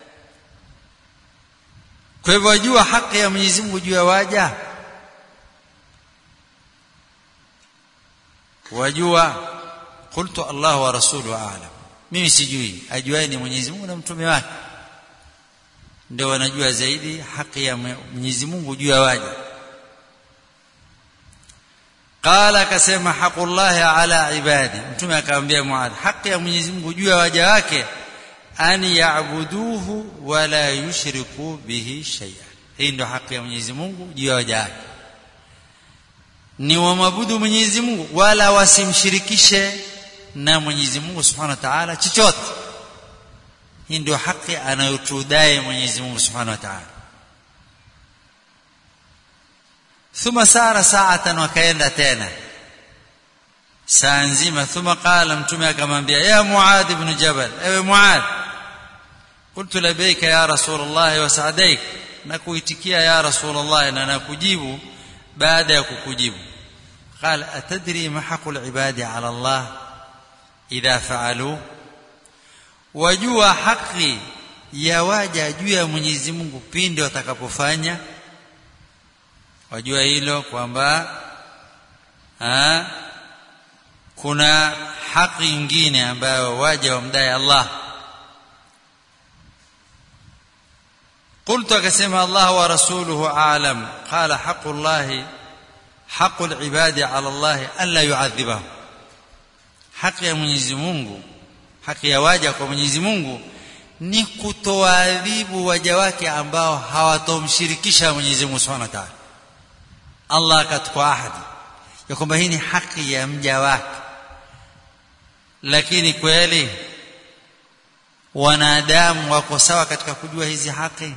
kwa hivyo wajua haki ya Mwenyezi Mungu juu ya waja wajua qultu Allah wa rasuluhu a'lam mimi sijui ajuaye ni Mwenyezi Mungu na mtume wake ndio wanajua zaidi haki ya Mwenyezi Mungu juu ya waja qala akasema haqullahi ala ibadi mtume akamwambia Muadh haki ya Mwenyezi Mungu juu ya waja wake an ya'buduhu wa la yushriku bihi shay'an hii ndio haki ya Mwenyezi Mungu juu ya waja wake ni waabudu Mwenyezi Mungu wala wasimshirikishe na Mwenyezi Mungu Subhanahu wa Ta'ala chochote hii ndio haki anayotudai Mwenyezi Mungu Subhanahu wa Ta'ala thumma sara sa'atan wakaenda tena saa nzima thumma qala mtume akamwambia ya Muadh ibn Jabal ewe Muadh qultu labbaika ya rasulullah wa sa'daik nakuitikia ya rasulullah na nakujibu baada ya kukujibu qala atadri ma haqqul ibadi ala Allah idha fa'alu wajua haki ya waja juu ya Mwenyezi Mungu pindi watakapofanya wajua hilo kwamba ah kuna haki nyingine ambayo waja wamdai Allah قلت akasema Allah wa rasuluhu a'lam qala haqqullahi haqqul ibadi ala Allah alla yu'adhibahu haki ya Mwenyezi Mungu haki ya waja kwa Mwenyezi Mungu ni kutoadhibu waja wake ambao hawatomshirikisha Mwenyezi Mungu Subhanahu wa Ta'ala Allah akatoa ahadi ya kwamba hii ni haki ya mja wake lakini kweli wanadamu wako sawa katika kujua hizi haki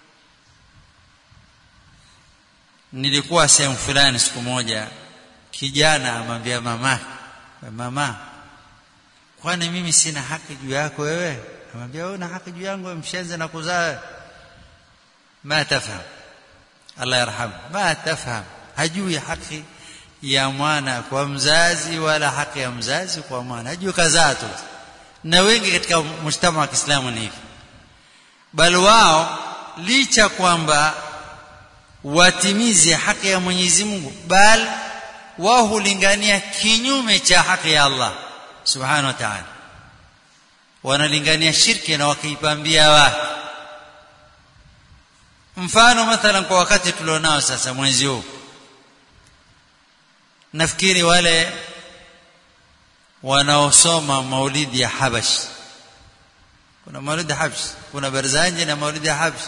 nilikuwa sehemu fulani siku moja kijana amwambia mama mama kwani mimi sina haki juu yako wewe amwambia wewe una haki juu yangu mshenze na kuzaa ma tafaham Allah yarhamu ma tafaham hajui haki ya mwana kwa mzazi wala haki ya mzazi kwa mwana hajui kazaa tu na wengi katika mshtama wa Kiislamu ni hivi bali wao licha kwamba watimize haki ya Mwenyezi Mungu bali wao hulingania kinyume cha haki ya Allah Subhanahu wa Ta'ala wanalingania shirki na wakiipambia watu mfano mathalan kwa wakati tulionao sasa mwezi huu nafikiri wale wanaosoma maulidi ya Habash kuna maulidi ya Habash kuna Barzanji na maulidi ya Habash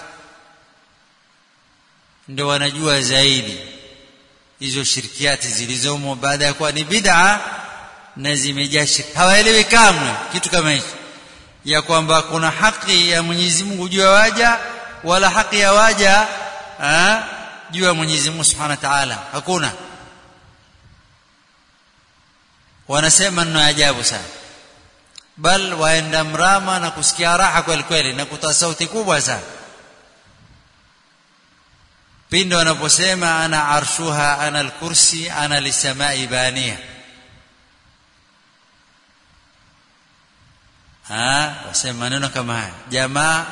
ndio wanajua zaidi hizo shirkiati zilizomo baada ya kuwa ni bid'a na zimejaa shirki hawaelewi kamwe kitu kama hicho ya kwamba kuna haki ya Mwenyezi Mungu juu ya waja wala haki ya waja juu ya Mwenyezi Mungu Subhanahu wa Ta'ala hakuna wanasema ni ajabu sana bal waenda mrama na kusikia raha kweli kweli na kutoa sauti kubwa sana pindi wanaposema ana arshuha ana al-kursi ana lisamai baniya. Ah, wasema maneno kama haya. Jamaa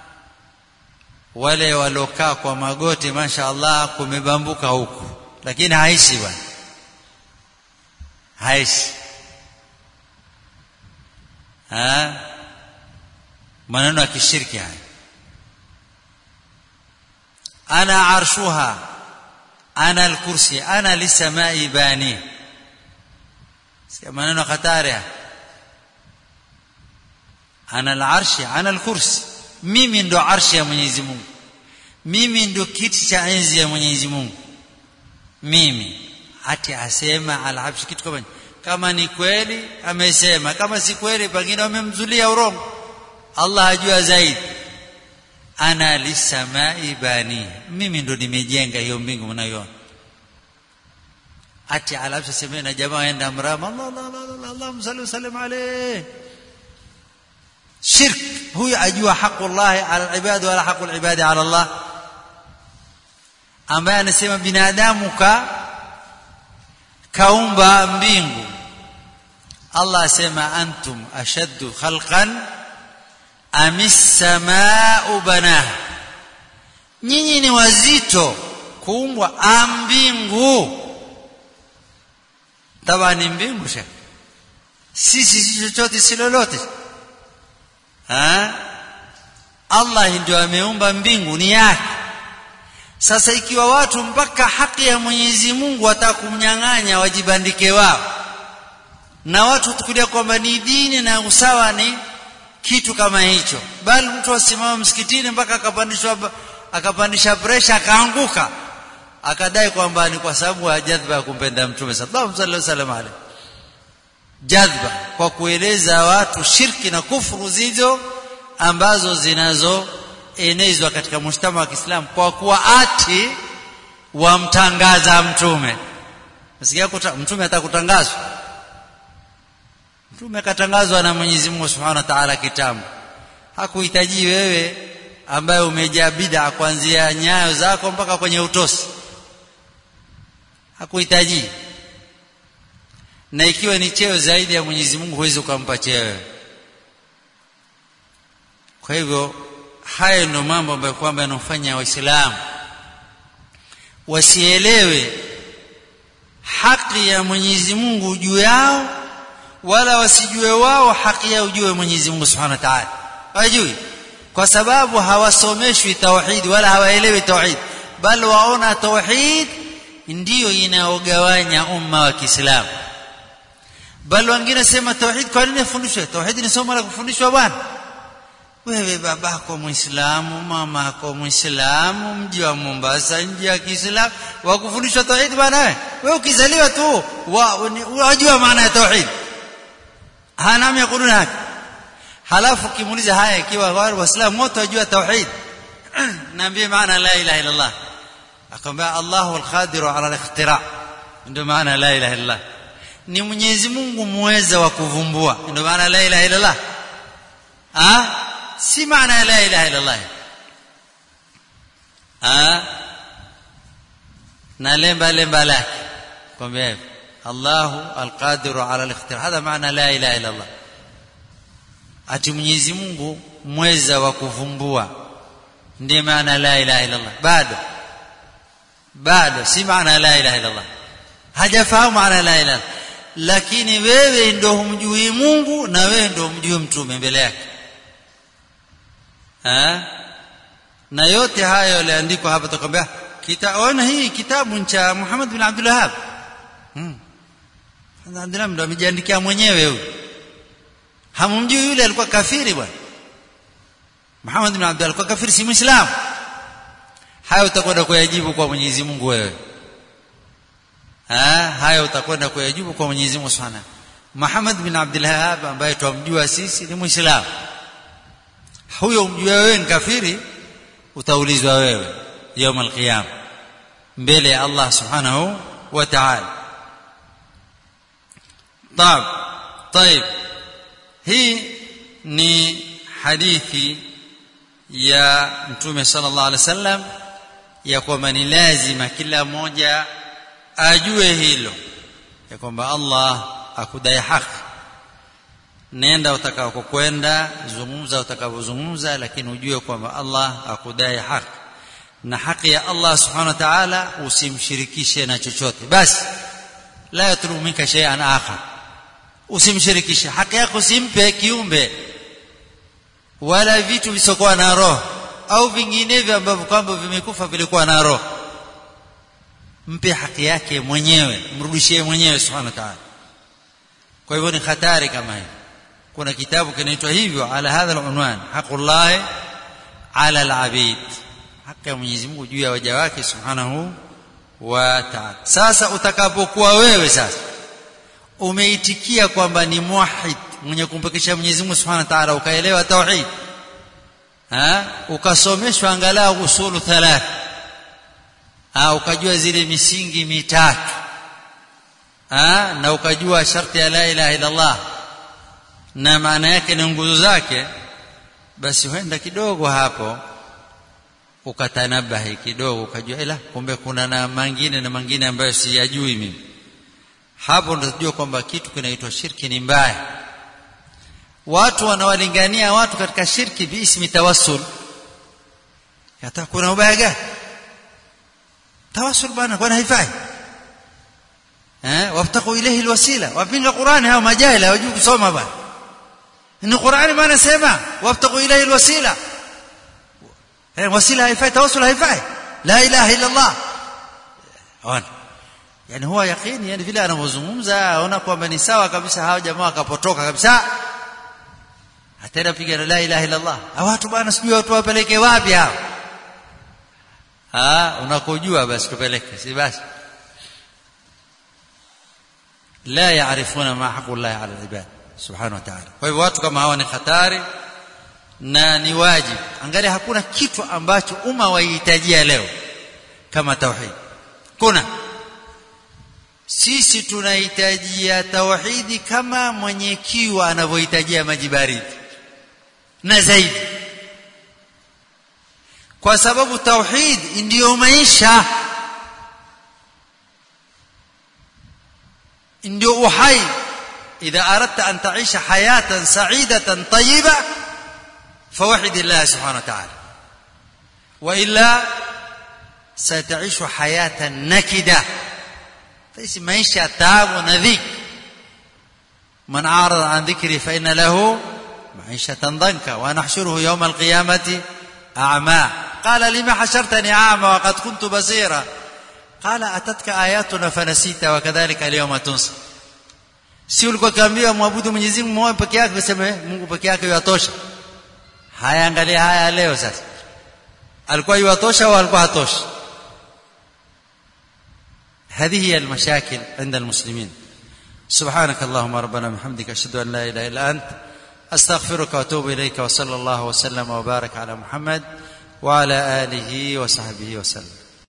wale walokaa kwa magoti mashaallah kumebambuka huku, lakini haishi bwana, haishi. Ah, maneno ya kishirki haya. ana arshuha ana al-kursi ana lisamai bani, si maneno hatari. ana al-arshi ana al-kursi, mimi ndo arshi ya Mwenyezi Mungu, mimi ndo kiti cha enzi ya Mwenyezi Mungu, mimi. Hati asema al-arshi kitu kama kama ni kweli amesema, kama si kweli pengine wamemzulia urongo, Allah ajua zaidi. ana lisamai bani, mimi ndo nimejenga hiyo mbingu mnayoona. Ati alafu semena jamaa waenda mrama Allah Allah Allah Allahumma salli wa sallim alayhi. Shirk. Huyo ajua haki Allah ala al-ibad wala haki al-ibad ala Allah, ambaye anasema binadamu ka kaumba mbingu. Allah asema antum ashaddu khalqan amis samaa'u banaha, nyinyi ni wazito kuumbwa mbingu. Tabani mbingu shaka sisi si chochote si lolote. Ha? Allah ndio ameumba mbingu, ni yake. Sasa ikiwa watu mpaka haki ya Mwenyezi Mungu watakumnyang'anya wajibandike wao, na watu tukulia kwamba ni dini na usawa ni kitu kama hicho, bali mtu asimama msikitini mpaka akapandishwa akapandisha pressure akaanguka, akadai kwamba ni kwa sababu ya jadhba ya kumpenda Mtume sallallahu alaihi wasallam. Jadhba kwa kueleza watu shirki na kufuru zizo ambazo zinazoenezwa katika mshtama wa Kiislamu kwa kuwa ati wamtangaza Mtume. Msikia Mtume atakutangazwa? Mtume katangazwa na Mwenyezi Mungu Subhanahu wa Ta'ala kitabu. Hakuhitaji wewe ambaye umejaa bid'a kuanzia nyayo zako mpaka kwenye utosi, hakuhitaji. Na ikiwa ni cheo zaidi ya Mwenyezi Mungu huwezi kumpa cheo. Kwa hivyo haya ndio mambo ambayo kwamba yanafanya Waislamu wasielewe haki ya Mwenyezi Mungu juu yao, wala wasijue wao haki yao juu ya Mwenyezi Mungu Subhanahu wa Ta'ala. Hawajui kwa sababu hawasomeshwi tauhid wala hawaelewi tauhid, bali waona tauhid ndiyo inaogawanya umma wa Kiislamu. Bali wengine sema tauhid kwa nini fundishwe? Tauhid ni somo la kufundishwa bwana. Wewe babako Muislamu, mamako Muislamu, mji wa Mombasa, mji wa Kiislamu, wakufundishwa tauhid bwana wewe? Wewe ukizaliwa tu wajua maana ya tauhid. Hana myakuluna haki. Halafu kimuuliza haya ikiwa waislamu wote wajua tauhid, naambie maana la ilaha illa Allah, akamwambia Allahu al-Qadiru ala al-ikhtira', ndio maana la ilaha illa Allah. Ni Mwenyezi Mungu muweza wa kuvumbua, ndio maana la ilaha illa Allah. Ah, si maana la ilaha illa Allah. Ah, na lemba lemba lake kwambia Allahu al-Qadiru ala al-ikhtira', hada maana la ilaha illa Allah. Ati Mwenyezi Mungu mweza wa kuvumbua, ndio maana la ilaha illa Allah. Bado bado si maana la ilaha illa Allah, hajafahamu maana la ilaha. Lakini wewe ndio humjui Mungu na wewe ndio humjui mtume mbele yake. Ha? Na yote hayo yaliandikwa hapa, tukwambia kitaona hii kitabu cha Muhammad bin Abdul Wahhab. Hmm. Abdullah ndio amejiandikia mwenyewe huyo. Hamumjui yule alikuwa kafiri bwana. Muhammad bin Abdul alikuwa kafiri, si Muislamu. Hayo utakwenda kuyajibu kwa Mwenyezi Mungu wewe. Ah, hayo utakwenda kuyajibu kwa Mwenyezi Mungu Subhanahu. Muhammad bin Abdul Wahhab ambaye tumjua sisi ni Muislamu. Huyo umjua wewe ni kafiri, utaulizwa wewe يوم القيامه mbele ya Allah Subhanahu wa Ta'ala. طيب طيب hii ni hadithi ya Mtume sallallahu alaihi wasallam ya kwamba ni lazima kila mmoja ajue hilo ya kwamba Allah akudai haki. Nenda utakapokwenda, zungumza utakapozungumza, lakini ujue kwamba Allah akudai haki, na haki ya Allah subhanahu wa ta'ala usimshirikishe na chochote. Basi la yatlubu minka shay'an akhar, usimshirikishe. Haki yako simpe kiumbe wala vitu visokuwa na roho au vinginevyo ambavyo kwamba vimekufa vilikuwa na roho. Mpe haki yake mwenyewe, mrudishie mwenyewe subhanahu wa ta'ala. Kwa hivyo ni hatari kama hiyo. Kuna kitabu kinaitwa hivyo, ala hadha al-unwan, haqullah ala al-abid, haki ya Mwenyezi Mungu juu ya waja wake subhanahu wa ta'ala. Sasa utakapokuwa wewe sasa umeitikia kwamba ni muwahhid, mwenye kumpekesha Mwenyezi Mungu subhanahu wa ta'ala, ukaelewa tauhid, ha ukasomeshwa angalau usulu thalath, ha ukajua zile misingi mitatu, ha na ukajua sharti ya la ilaha illa Allah na maana yake na nguzo zake, basi huenda kidogo hapo ukatanabahi kidogo, ukajua ila kumbe kuna na mengine na mengine ambayo siyajui mimi. Hapo ndio unajua kwamba kitu kinaitwa shirki ni mbaya. Watu wanawalingania watu katika shirki biismi tawassul. Hata kuna ubaya gani? Tawassul bana kwa haifai. Eh, wabtaqu ilayhi alwasila. Wapinga Qur'ani hao majahila hawajui kusoma bana. Ni Qur'ani maana sema wabtaqu ilayhi alwasila. Eh, wasila haifai, tawassul haifai. La ilaha illa Allah. Ona. Yani huwa yakini, yani vile anavyozungumza aona kwamba ni sawa kabisa, hao jamaa akapotoka kabisa. Atenda piga la ilaha illa Allah. Hao watu bwana sijui watu wapeleke wapi hao? Ah, unakojua basi tupeleke, si basi. La yaarifuna ma haqqullah ala al-ibad subhanahu wa ta'ala. Kwa hivyo watu kama hawa ni hatari na ni wajibu. Angalia, hakuna kitu ambacho umma wahitajia leo kama tauhid. Kuna sisi tunahitajia tauhidi kama mwenye kiu anavyohitajia maji baridi na zaidi, kwa sababu tauhid ndio maisha, ndio uhai. idha aradta an taisha hayatan sa'idatan tayyiba fawahid Allah subhanahu wa ta'ala, wa illa sataishu hayatan nakida, فايش maisha taabu na dhiki. Man arada an dhikri fa inna lahu ma'ishatan dhanka wa nahshuruhu yawm al-qiyamati a'ma. qala lima hashartani a'ma wa qad kuntu basira, qala atatka ayatuna fanasita wa kadhalika al-yawma tunsa. Si ulikuwa kaambiwa muabudu Mwenyezi Mungu mmoja peke yake, useme Mungu peke yake yatosha? Haya, angalia haya leo sasa, alikuwa yatosha au alikuwa hatosha? هذه هي المشاكل عند المسلمين. سبحانك اللهم ربنا وبحمدك أشهد أن لا إله إلا أنت أستغفرك وأتوب إليك، وصلى الله وسلم وبارك على محمد وعلى آله وصحبه وسلم.